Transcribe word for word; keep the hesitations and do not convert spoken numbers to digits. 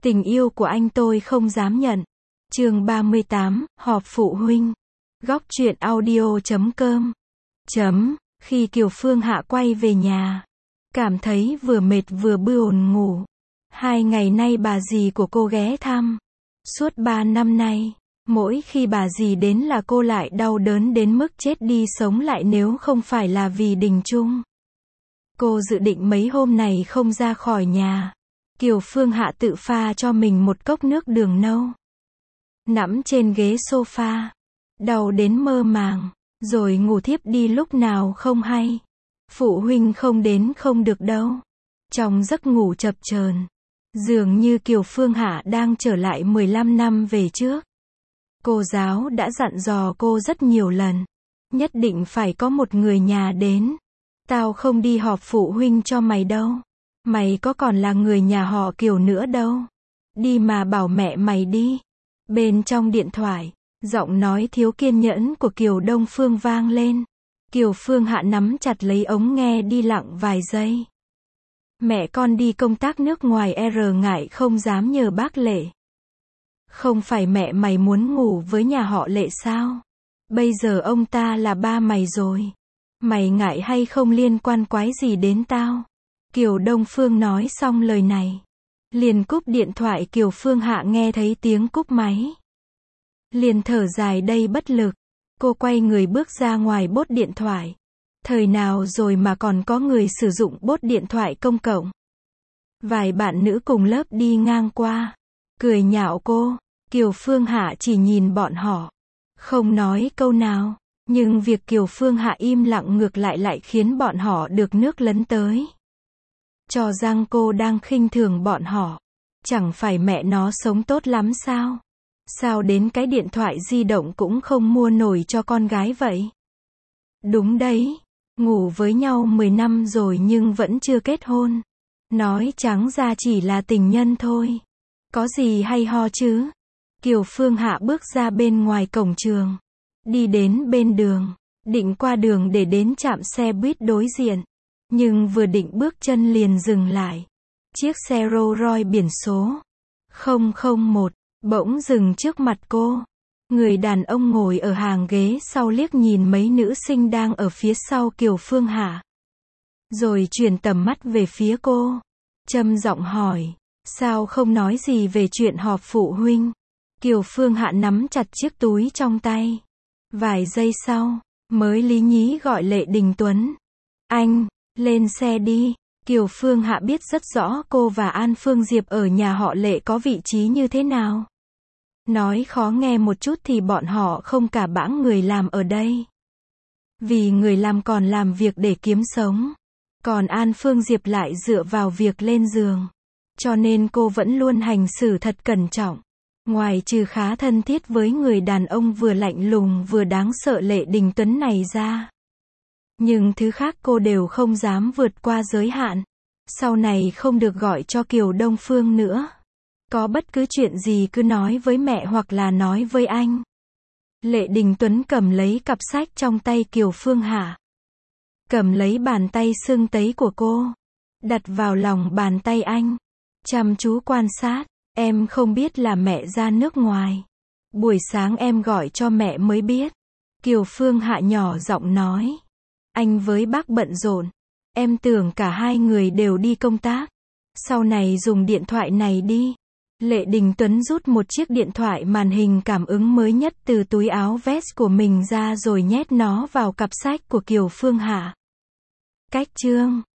Tình yêu của anh tôi không dám nhận. Chương ba mươi tám, họp phụ huynh. Góc truyện audio chấm com. Chấm, khi Kiều Phương Hạ quay về nhà, cảm thấy vừa mệt vừa buồn ngủ. Hai ngày nay bà dì của cô ghé thăm. Suốt ba năm nay, mỗi khi bà dì đến là cô lại đau đớn đến mức chết đi sống lại nếu không phải là vì Đình Trung. Cô dự định mấy hôm này không ra khỏi nhà. Kiều Phương Hạ tự pha cho mình một cốc nước đường nâu. Nằm trên ghế sofa, đau đến mơ màng, rồi ngủ thiếp đi lúc nào không hay. Phụ huynh không đến không được đâu. Trong giấc ngủ chập chờn, dường như Kiều Phương Hạ đang trở lại mười lăm năm về trước. Cô giáo đã dặn dò cô rất nhiều lần, nhất định phải có một người nhà đến. Tao không đi họp phụ huynh cho mày đâu. Mày có còn là người nhà họ Kiều nữa đâu. Đi mà bảo mẹ mày đi. Bên trong điện thoại, giọng nói thiếu kiên nhẫn của Kiều Đông Phương vang lên. Kiều Phương Hạ nắm chặt lấy ống nghe đi lặng vài giây. Mẹ con đi công tác nước ngoài R ngại không dám nhờ bác Lệ. Không phải mẹ mày muốn ngủ với nhà họ Lệ sao? Bây giờ ông ta là ba mày rồi. Mày ngại hay không liên quan quái gì đến tao? Kiều Đông Phương nói xong lời này, liền cúp điện thoại. Kiều Phương Hạ nghe thấy tiếng cúp máy, liền thở dài đầy bất lực. Cô quay người bước ra ngoài bốt điện thoại. Thời nào rồi mà còn có người sử dụng bốt điện thoại công cộng? Vài bạn nữ cùng lớp đi ngang qua, cười nhạo cô. Kiều Phương Hạ chỉ nhìn bọn họ, không nói câu nào. Nhưng việc Kiều Phương Hạ im lặng ngược lại lại khiến bọn họ được nước lấn tới. Cho rằng cô đang khinh thường bọn họ. Chẳng phải mẹ nó sống tốt lắm sao? Sao đến cái điện thoại di động cũng không mua nổi cho con gái vậy? Đúng đấy, ngủ với nhau mười năm rồi nhưng vẫn chưa kết hôn. Nói trắng ra chỉ là tình nhân thôi. Có gì hay ho chứ? Kiều Phương Hạ bước ra bên ngoài cổng trường, đi đến bên đường, định qua đường để đến trạm xe buýt đối diện. Nhưng vừa định bước chân liền dừng lại. Chiếc xe Rolls Royce biển số không không một bỗng dừng trước mặt cô. Người đàn ông ngồi ở hàng ghế sau liếc nhìn mấy nữ sinh đang ở phía sau Kiều Phương Hạ, rồi chuyển tầm mắt về phía cô, trầm giọng hỏi, sao không nói gì về chuyện họp phụ huynh? Kiều Phương Hạ nắm chặt chiếc túi trong tay. Vài giây sau, mới lý nhí gọi Lệ Đình Tuấn. Anh, lên xe đi. Kiều Phương Hạ biết rất rõ cô và An Phương Diệp ở nhà họ Lệ có vị trí như thế nào. Nói khó nghe một chút thì bọn họ không cả bãng người làm ở đây. Vì người làm còn làm việc để kiếm sống. Còn An Phương Diệp lại dựa vào việc lên giường. Cho nên cô vẫn luôn hành xử thật cẩn trọng. Ngoài trừ khá thân thiết với người đàn ông vừa lạnh lùng vừa đáng sợ Lệ Đình Tuấn này ra. Nhưng thứ khác cô đều không dám vượt qua giới hạn. Sau này không được gọi cho Kiều Đông Phương nữa. Có bất cứ chuyện gì cứ nói với mẹ hoặc là nói với anh. Lệ Đình Tuấn cầm lấy cặp sách trong tay Kiều Phương Hạ. Cầm lấy bàn tay sưng tấy của cô. Đặt vào lòng bàn tay anh. Chăm chú quan sát. Em không biết là mẹ ra nước ngoài. Buổi sáng em gọi cho mẹ mới biết. Kiều Phương Hạ nhỏ giọng nói. Anh với bác bận rộn. Em tưởng cả hai người đều đi công tác. Sau này dùng điện thoại này đi. Lệ Đình Tuấn rút một chiếc điện thoại màn hình cảm ứng mới nhất từ túi áo vest của mình ra rồi nhét nó vào cặp sách của Kiều Phương Hạ. Cách chương